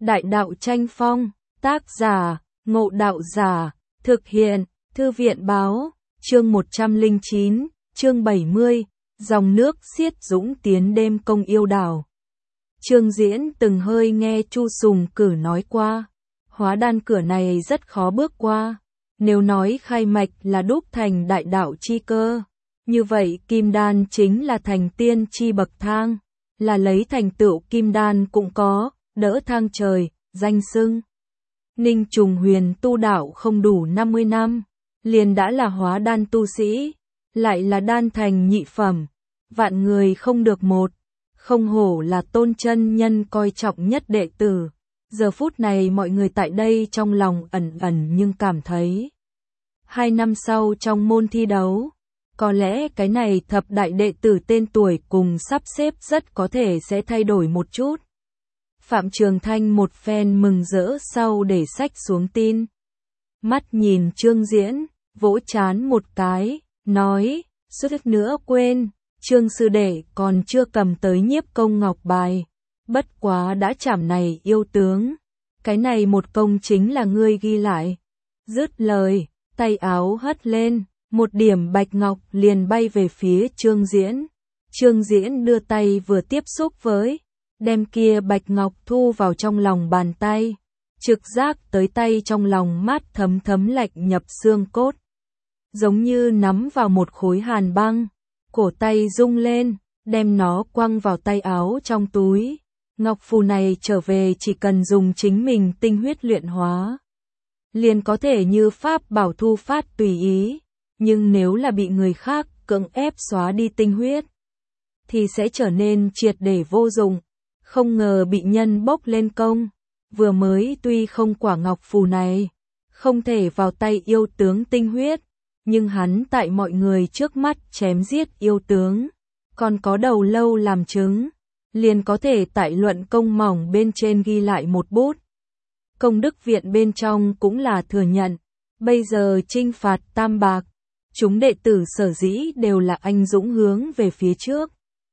Đại đạo tranh phong, tác giả, Ngộ Đạo Giả, thực hiện, Thư viện báo, chương 109, chương 70, dòng nước xiết dũng tiến đêm công yêu đảo. Trương Diễn từng hơi nghe Chu Sùng Cử nói qua, hóa đan cửa này rất khó bước qua, nếu nói khai mạch là đúc thành đại đạo chi cơ, như vậy kim đan chính là thành tiên chi bậc thang, là lấy thành tựu kim đan cũng có, đỡ thang trời, danh xưng. Ninh Trùng Huyền tu đạo không đủ 50 năm, liền đã là hóa đan tu sĩ, lại là đan thành nhị phẩm, vạn người không được một, không hổ là Tôn chân nhân coi trọng nhất đệ tử. Giờ phút này mọi người tại đây trong lòng ẩn ẩn nhưng cảm thấy 2 năm sau trong môn thi đấu, có lẽ cái này thập đại đệ tử tên tuổi cùng sắp xếp rất có thể sẽ thay đổi một chút. Phạm Trường Thanh một phen mừng rỡ sau để sách xuống tin. Mắt nhìn Trương Diễn, vỗ trán một cái, nói, suýt nữa quên, Trương sư đệ còn chưa cầm tới nhiếp công ngọc bài. Bất quá đã chảm này yêu tướng, cái này một công chính là ngươi ghi lại. Dứt lời, tay áo hất lên, một điểm bạch ngọc liền bay về phía Trương Diễn. Trương Diễn đưa tay vừa tiếp xúc với, đem kia bạch ngọc thu vào trong lòng bàn tay, trực giác tới tay trong lòng mát thấm thấm lạnh nhập xương cốt. Giống như nắm vào một khối hàn băng, cổ tay rung lên, đem nó quăng vào tay áo trong túi. Ngọc phù này trở về chỉ cần dùng chính mình tinh huyết luyện hóa, liền có thể như pháp bảo thu phát tùy ý, nhưng nếu là bị người khác cưỡng ép xóa đi tinh huyết, thì sẽ trở nên triệt để vô dụng. Không ngờ bị nhân bốc lên công, vừa mới tuy không quả ngọc phù này, không thể vào tay yêu tướng tinh huyết, nhưng hắn tại mọi người trước mắt chém giết yêu tướng, còn có đầu lâu làm chứng, liền có thể tại luận công mỏng bên trên ghi lại một bút. Công đức viện bên trong cũng là thừa nhận, bây giờ trinh phạt Tam Bạc, chúng đệ tử sở dĩ đều là anh dũng hướng về phía trước.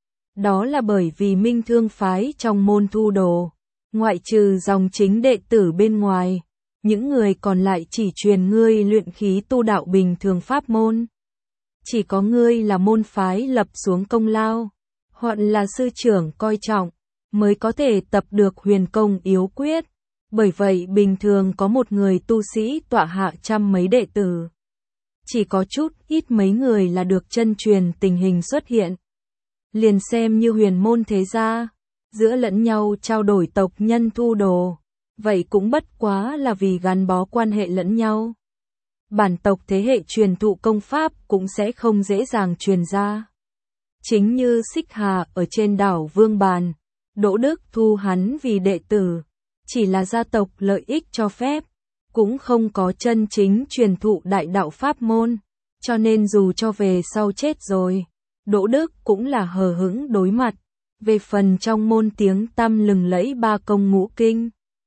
Đó là bởi vì Minh Thương phái trong môn thu đồ, ngoại trừ dòng chính đệ tử bên ngoài, những người còn lại chỉ truyền ngươi luyện khí tu đạo bình thường pháp môn. Chỉ có ngươi là môn phái lập xuống công lao, hoặc là sư trưởng coi trọng, mới có thể tập được huyền công yếu quyết. Bởi vậy bình thường có một người tu sĩ tọa hạ trăm mấy đệ tử. Chỉ có chút ít mấy người là được chân truyền tình hình xuất hiện. Liền xem như huyền môn thế gia, giữa lẫn nhau trao đổi tộc nhân thu đồ, vậy cũng bất quá là vì gắn bó quan hệ lẫn nhau. Bản tộc thế hệ truyền thụ công pháp cũng sẽ không dễ dàng truyền ra. Chính như Xích Hà ở trên đảo Vương Bàn, Đỗ Đức thu hắn vì đệ tử, chỉ là gia tộc lợi ích cho phép, cũng không có chân chính truyền thụ đại đạo pháp môn, cho nên dù cho về sau chết rồi, Đỗ Đức cũng là hờ hững đối mặt. Về phần trong môn tiếng tăm lừng lẫy 3 công ngũ kinh,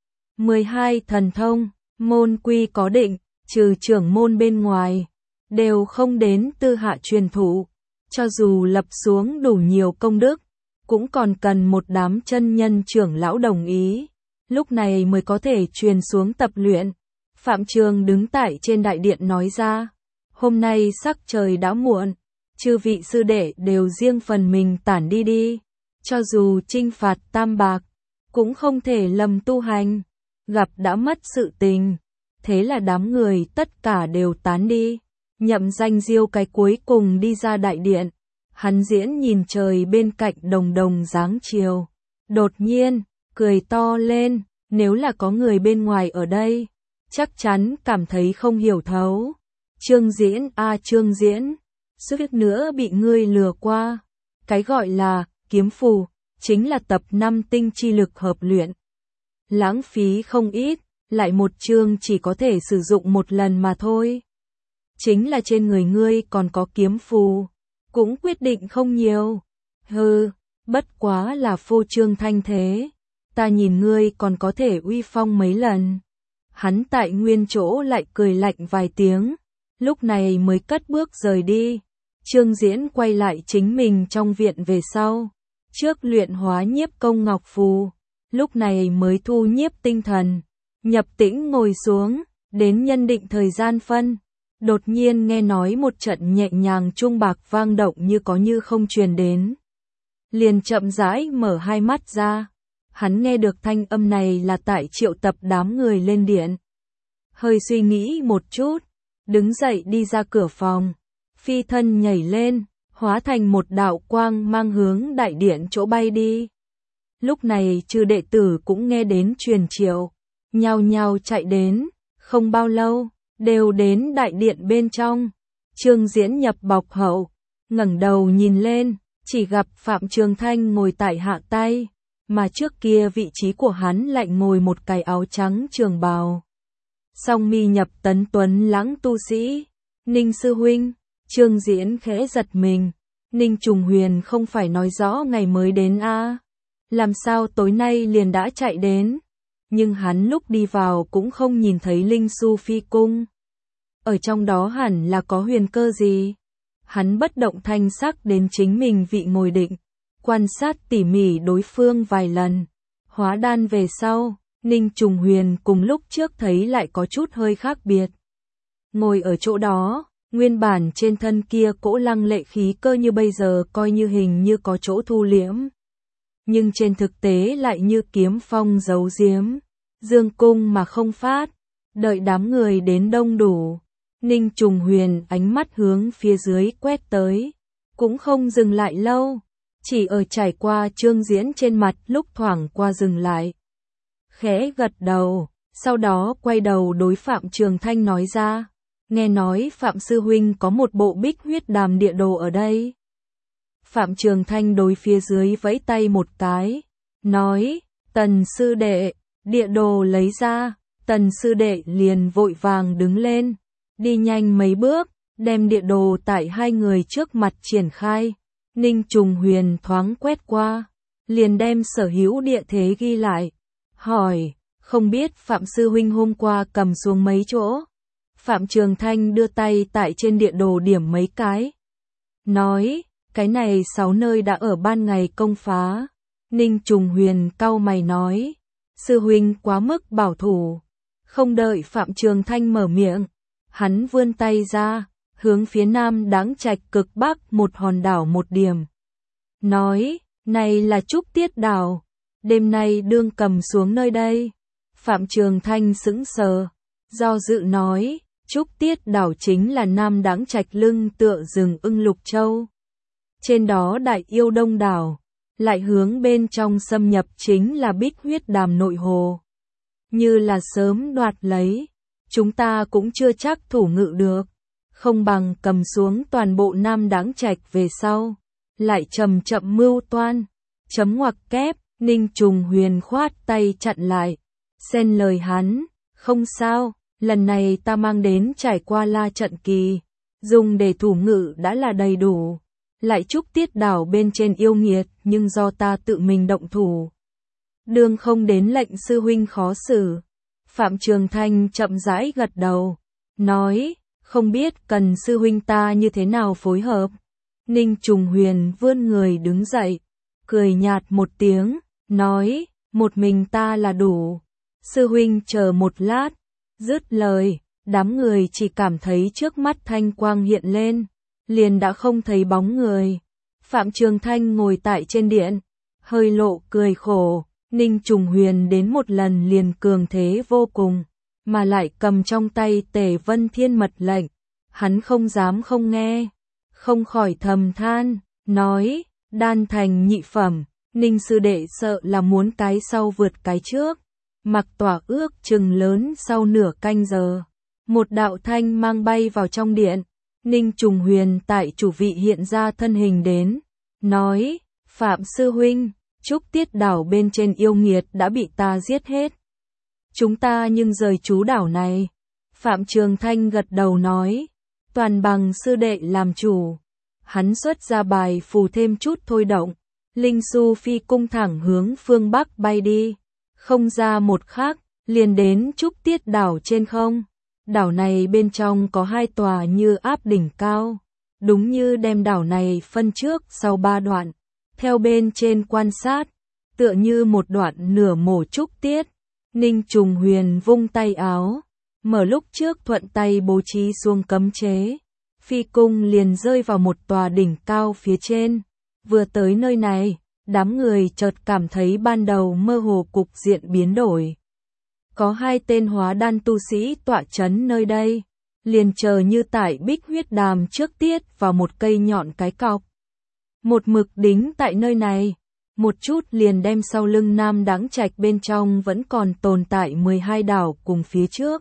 12 thần thông, môn quy có định, trừ trưởng môn bên ngoài, đều không đến tư hạ truyền thụ. Cho dù lập xuống đủ nhiều công đức, cũng còn cần một đám chân nhân trưởng lão đồng ý, lúc này mới có thể truyền xuống tập luyện. Phạm Trường đứng tại trên đại điện nói ra, hôm nay sắc trời đã muộn, chư vị sư đệ đều riêng phần mình tản đi đi, cho dù trinh phạt Tam Bạc, cũng không thể lầm tu hành, gặp đã mất sự tình. Thế là đám người tất cả đều tán đi. Nhậm Danh Diêu cái cuối cùng đi ra đại điện, hắn diễn nhìn trời bên cạnh đồng đồng dáng chiều, đột nhiên cười to lên, nếu là có người bên ngoài ở đây, chắc chắn cảm thấy không hiểu thấu. Trương Diễn a Trương Diễn, suýt nữa bị ngươi lừa qua. Cái gọi là kiếm phù, chính là tập 5 tinh chi lực hợp luyện. Lãng phí không ít, lại một chương chỉ có thể sử dụng một lần mà thôi. Chính là trên người ngươi còn có kiếm phù, cũng quyết định không nhiều. Hừ, bất quá là phô trương thanh thế, ta nhìn ngươi còn có thể uy phong mấy lần. Hắn tại nguyên chỗ lại cười lạnh vài tiếng, lúc này mới cất bước rời đi. Trương Diễn quay lại chính mình trong viện về sau, trước luyện hóa nhiếp công ngọc phù, lúc này mới thu nhiếp tinh thần, nhập tĩnh ngồi xuống, đến nhân định thời gian phân. Đột nhiên nghe nói một trận nhẹ nhàng chuông bạc vang động như có như không truyền đến. Liền chậm rãi mở hai mắt ra. Hắn nghe được thanh âm này là tại triệu tập đám người lên điện. Hơi suy nghĩ một chút, đứng dậy đi ra cửa phòng, phi thân nhảy lên, hóa thành một đạo quang mang hướng đại điện chỗ bay đi. Lúc này chư đệ tử cũng nghe đến truyền triệu, nhao nhao chạy đến, không bao lâu, đều đến đại điện bên trong. Trương Diễn nhập bọc hậu, ngẩng đầu nhìn lên, chỉ gặp Phạm Trường Thanh ngồi tại hạ tay, mà trước kia vị trí của hắn lại ngồi một cái áo trắng trường bào. Song mi nhập tấn tuấn lãng tu sĩ, Ninh sư huynh. Trương Diễn khẽ giật mình, Ninh Trùng Huyền không phải nói rõ ngày mới đến a? Làm sao tối nay liền đã chạy đến? Nhưng hắn lúc đi vào cũng không nhìn thấy Linh Su Phi cung. Ở trong đó hẳn là có huyền cơ gì? Hắn bất động thanh sắc đến chính mình vị ngồi định, quan sát tỉ mỉ đối phương vài lần. Hóa đan về sau, Ninh Trùng Huyền cùng lúc trước thấy lại có chút hơi khác biệt. Ngồi ở chỗ đó, nguyên bản trên thân kia cỗ lăng lệ khí cơ như bây giờ coi như hình như có chỗ thu liễm. Nhưng trên thực tế lại như kiếm phong giấu giếm, dương cung mà không phát. Đợi đám người đến đông đủ, Ninh Trùng Huyền ánh mắt hướng phía dưới quét tới, cũng không dừng lại lâu, chỉ ở trải qua Trương Diễn trên mặt lúc thoảng qua dừng lại. Khẽ gật đầu, sau đó quay đầu đối Phạm Trường Thanh nói ra, nghe nói Phạm Sư Huynh có một bộ bích huyết đàm địa đồ ở đây. Phạm Trường Thanh đối phía dưới vẫy tay một cái, nói, Tần sư đệ, địa đồ lấy ra. Tần sư đệ liền vội vàng đứng lên, đi nhanh mấy bước, đem địa đồ tại hai người trước mặt triển khai. Ninh Trùng Huyền thoáng quét qua, liền đem sở hữu địa thế ghi lại, hỏi, không biết Phạm sư huynh hôm qua cầm xuống mấy chỗ? Phạm Trường Thanh đưa tay tại trên địa đồ điểm mấy cái, nói, cái này 6 nơi đã ở ban ngày công phá. Ninh Trùng Huyền cau mày nói, sư huynh quá mức bảo thủ. Không đợi Phạm Trường Thanh mở miệng, hắn vươn tay ra, hướng phía nam Đáng Trạch cực bắc một hòn đảo một điểm. Nói, này là Trúc Tiết đảo, đêm nay đương cầm xuống nơi đây. Phạm Trường Thanh sững sờ, do dự nói, Trúc Tiết đảo chính là nam Đáng Trạch lưng tựa rừng ưng Lục Châu. Trên đó đại yêu đông đảo, lại hướng bên trong xâm nhập chính là bích huyết đàm nội hồ. Như là sớm đoạt lấy, chúng ta cũng chưa chắc thủ ngự được, không bằng cầm xuống toàn bộ nam Đáng Trạch về sau, lại chậm chậm mưu toan. Chấm ngoặc kép, Ninh Trùng Huyền khoát tay chặn lại, xen lời hắn, không sao, lần này ta mang đến trải qua la trận kỳ, dùng để thủ ngự đã là đầy đủ, lại Trúc Tiết đảo bên trên yêu nghiệt nhưng do ta tự mình động thủ. Đương không đến lệnh sư huynh khó xử. Phạm Trường Thanh chậm rãi gật đầu, nói, không biết cần sư huynh ta như thế nào phối hợp. Ninh Trùng Huyền vươn người đứng dậy, cười nhạt một tiếng, nói, một mình ta là đủ. Sư huynh chờ một lát. Dứt lời, đám người chỉ cảm thấy trước mắt thanh quang hiện lên, liền đã không thấy bóng người. Phạm Trường Thanh ngồi tại trên điện, hơi lộ cười khổ. Ninh Trùng Huyền đến một lần liền cường thế vô cùng, mà lại cầm trong tay Tề Vân Thiên mật lệnh, hắn không dám không nghe, không khỏi thầm than, nói, đan thành nhị phẩm, Ninh sư đệ sợ là muốn cái sau vượt cái trước. Mặc tỏa ước chừng lớn sau nửa canh giờ, một đạo thanh mang bay vào trong điện, Ninh Trùng Huyền tại chủ vị hiện ra thân hình đến, nói, Phạm sư huynh, Trúc Tiết đảo bên trên yêu nghiệt đã bị ta giết hết. Chúng ta nhưng rời chú đảo này. Phạm Trường Thanh gật đầu nói, toàn bằng sư đệ làm chủ. Hắn xuất ra bài phù thêm chút thôi động, Linh Su Phi cung thẳng hướng phương Bắc bay đi. Không ra một khắc, liền đến Trúc Tiết đảo trên không. Đảo này bên trong có 2 tòa như áp đỉnh cao, đúng như đem đảo này phân trước sau 3 đoạn. Theo bên trên quan sát, tựa như một đoạn nửa mổ trúc tiết. Ninh Trùng Huyền vung tay áo, mở lúc trước thuận tay bố trí xuông cấm chế. Phi cung liền rơi vào một tòa đỉnh cao phía trên. Vừa tới nơi này, đám người chợt cảm thấy ban đầu mơ hồ cục diện biến đổi. Có 2 tên hóa đan tu sĩ tọa chấn nơi đây, liền chờ như tại Bích Huyết Đàm trước tiết vào một cây nhọn cái cọc. Một mực đính tại nơi này, một chút liền đem sau lưng Nam Đãng Trạch bên trong vẫn còn tồn tại 12 đảo cùng phía trước.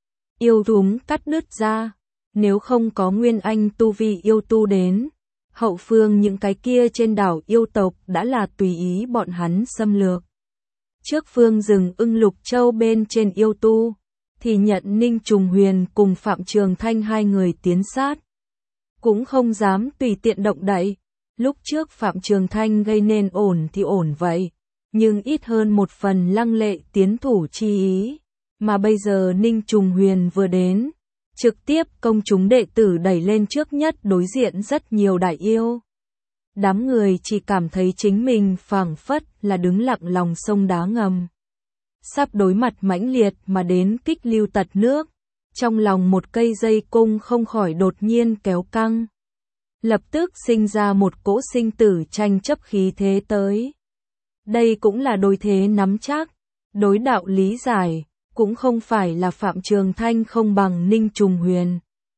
Yêu thúng cắt đứt ra, nếu không có nguyên anh tu vi yêu tu đến, hậu phương những cái kia trên đảo yêu tộc đã là tùy ý bọn hắn xâm lược. Trước phương rừng Ưng Lục Châu bên trên yêu tu, thì nhận Ninh Trùng Huyền cùng Phạm Trường Thanh 2 người tiến sát. Cũng không dám tùy tiện động đậy, lúc trước Phạm Trường Thanh gây nên ổn thì ổn vậy, nhưng ít hơn một phần lăng lệ tiến thủ chi ý, mà bây giờ Ninh Trùng Huyền vừa đến, trực tiếp công chúng đệ tử đẩy lên trước nhất đối diện rất nhiều đại yêu. Đám người chỉ cảm thấy chính mình phảng phất là đứng lặng lòng sông đá ngầm. Sắp đối mặt mãnh liệt mà đến kích lưu tật nước, trong lòng một cây dây cung không khỏi đột nhiên kéo căng. Lập tức sinh ra một cỗ sinh tử tranh chấp khí thế tới. Đây cũng là đối thế nắm chắc, đối đạo lý giải, cũng không phải là Phạm Trường Thanh không bằng Ninh Trùng Huyền,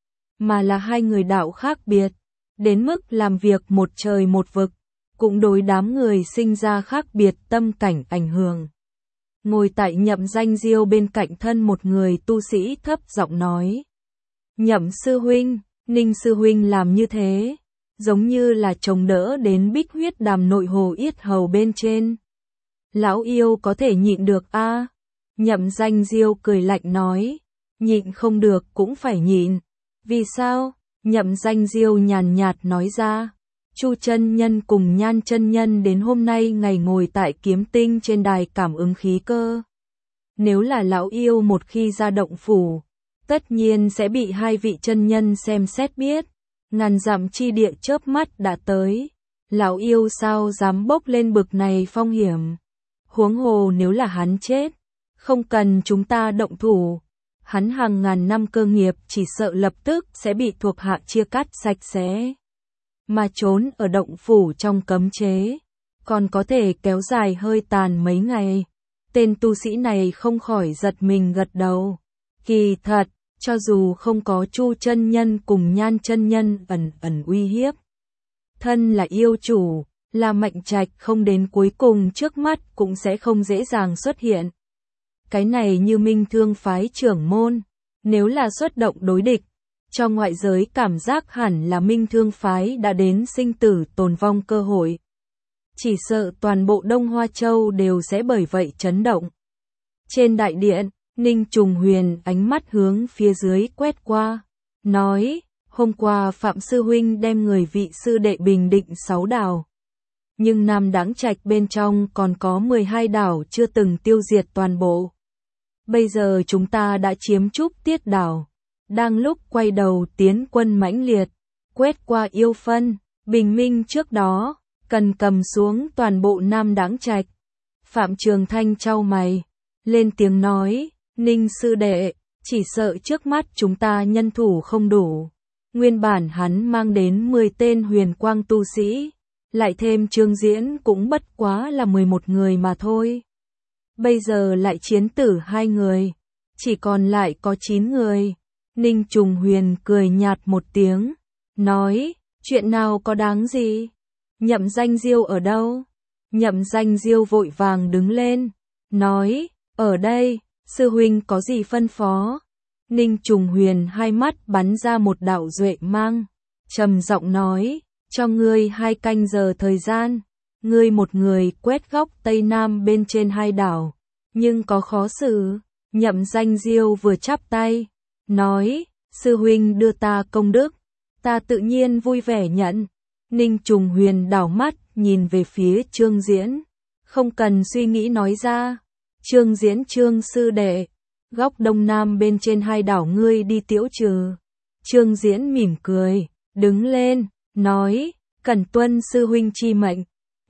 mà là 2 người đạo khác biệt, đến mức làm việc một trời một vực, cũng đối đám người sinh ra khác biệt tâm cảnh ảnh hưởng. Ngồi tại Nhậm Danh Diêu bên cạnh thân một người tu sĩ thấp giọng nói. Nhậm sư huynh, Ninh sư huynh làm như thế, giống như là chống đỡ đến Bích Huyết Đàm nội hồ yết hầu bên trên. Lão yêu có thể nhịn được a? Nhậm Danh Diêu cười lạnh nói, nhịn không được cũng phải nhịn. Vì sao? Nhậm Danh Diêu nhàn nhạt nói ra, Chu chân nhân cùng Nhan chân nhân đến hôm nay ngày ngồi tại Kiếm Tinh trên đài cảm ứng khí cơ. Nếu là lão yêu một khi ra động phủ, tất nhiên sẽ bị 2 vị chân nhân xem xét biết, ngàn dặm chi địa chớp mắt đã tới. Lão yêu sao dám bốc lên bực này phong hiểm? Huống hồ nếu là hắn chết, không cần chúng ta động thủ, hắn hàng ngàn năm cơ nghiệp chỉ sợ lập tức sẽ bị thuộc hạ chia cắt sạch sẽ. Mà trốn ở động phủ trong cấm chế, còn có thể kéo dài hơi tàn mấy ngày. Tên tu sĩ này không khỏi giật mình gật đầu. Kỳ thật, cho dù không có Chu chân nhân cùng Nhan chân nhân ẩn uy hiếp, thân là yêu chủ, là Mạnh Trạch không đến cuối cùng trước mắt cũng sẽ không dễ dàng xuất hiện. Cái này như Minh Thương phái trưởng môn, nếu là xuất động đối địch, cho ngoại giới cảm giác hẳn là Minh Thương phái đã đến sinh tử tồn vong cơ hội. Chỉ sợ toàn bộ Đông Hoa Châu đều sẽ bởi vậy chấn động. Trên đại điện, Ninh Trùng Huyền ánh mắt hướng phía dưới quét qua, nói, hôm qua Phạm Sư Huynh đem người vị sư đệ bình định 6 đảo. Nhưng Nam Đãng Trạch bên trong còn có 12 đảo chưa từng tiêu diệt toàn bộ. Bây giờ chúng ta đã chiếm Trúc Tiết đảo, đang lúc quay đầu tiến quân mãnh liệt, quét qua yêu phân, bình minh trước đó, cần cầm xuống toàn bộ Nam Đãng Trạch. Phạm Trường Thanh chau mày, lên tiếng nói, Ninh sư đệ, chỉ sợ trước mắt chúng ta nhân thủ không đủ. Nguyên bản hắn mang đến 10 tên huyền quang tu sĩ, lại thêm Trương Diễn cũng bất quá là 11 người mà thôi. Bây giờ lại chiến tử 2 người, chỉ còn lại có 9 người. Ninh Trùng Huyền cười nhạt một tiếng, nói, chuyện nào có đáng gì? Nhậm Danh Diêu ở đâu? Nhậm Danh Diêu vội vàng đứng lên, nói, ở đây, sư huynh có gì phân phó? Ninh Trùng Huyền hai mắt bắn ra một đạo duệ mang, trầm giọng nói, cho ngươi 2 canh giờ thời gian, ngươi một người quét góc Tây Nam bên trên 2 đảo, nhưng có khó xử. Nhậm Danh Diêu vừa chắp tay, nói, sư huynh đưa ta công đức, ta tự nhiên vui vẻ nhận. Ninh Trùng Huyền đảo mắt, nhìn về phía Trương Diễn, không cần suy nghĩ nói ra, Trương Diễn Trương sư đệ, góc Đông Nam bên trên 2 đảo ngươi đi tiễu trừ. Trương Diễn mỉm cười, đứng lên, nói, cẩn tuân sư huynh chi mệnh.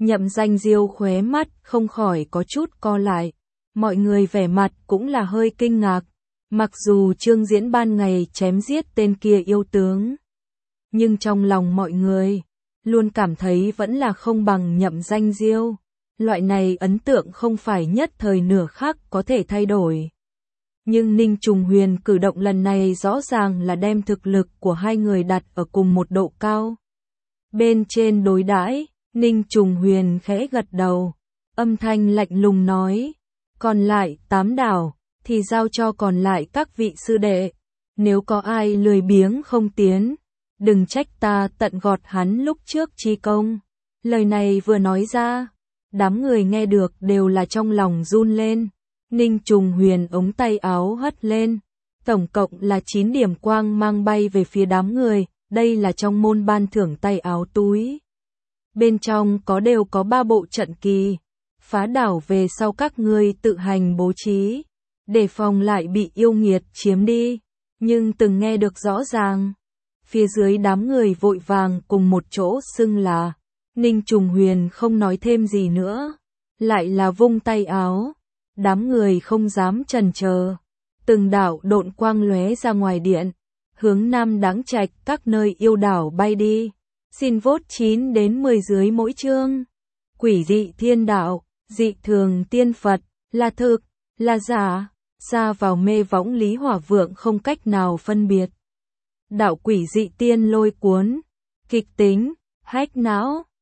Nhậm Danh Diêu khóe mắt không khỏi có chút co lại. Mọi người vẻ mặt cũng là hơi kinh ngạc. Mặc dù Trương Diễn ban ngày chém giết tên kia yêu tướng, nhưng trong lòng mọi người luôn cảm thấy vẫn là không bằng Nhậm Danh Diêu. Loại này ấn tượng không phải nhất thời nửa khắc có thể thay đổi. Nhưng Ninh Trùng Huyền cử động lần này rõ ràng là đem thực lực của hai người đặt ở cùng một độ cao. Bên trên đối đãi, Ninh Trùng Huyền khẽ gật đầu, âm thanh lạnh lùng nói, còn lại 8 đảo thì giao cho còn lại các vị sư đệ, nếu có ai lười biếng không tiến, đừng trách ta tận gọt hắn lúc trước chi công. Lời này vừa nói ra, đám người nghe được đều là trong lòng run lên. Ninh Trùng Huyền ống tay áo hất lên, tổng cộng là 9 điểm quang mang bay về phía đám người, đây là trong môn ban thưởng tay áo túi. Bên trong đều có 3 bộ trận kỳ, phá đảo về sau các ngươi tự hành bố trí, để phòng lại bị yêu nghiệt chiếm đi. Nhưng từng nghe được rõ ràng, phía dưới đám người vội vàng cùng một chỗ xưng là. Ninh Trùng Huyền không nói thêm gì nữa, lại là vung tay áo, đám người không dám chần chờ, từng đạo độn quang lóe ra ngoài điện, hướng Nam Đáng Trạch các nơi yêu đảo bay đi. Xin vote 9 đến 10 dưới mỗi chương. Quỷ dị thiên đạo, dị thường tiên Phật, là thực, là giả, xa vào mê võng Lý Hỏa Vượng không cách nào phân biệt. Đạo quỷ dị tiên lôi cuốn, kịch tính, hách não.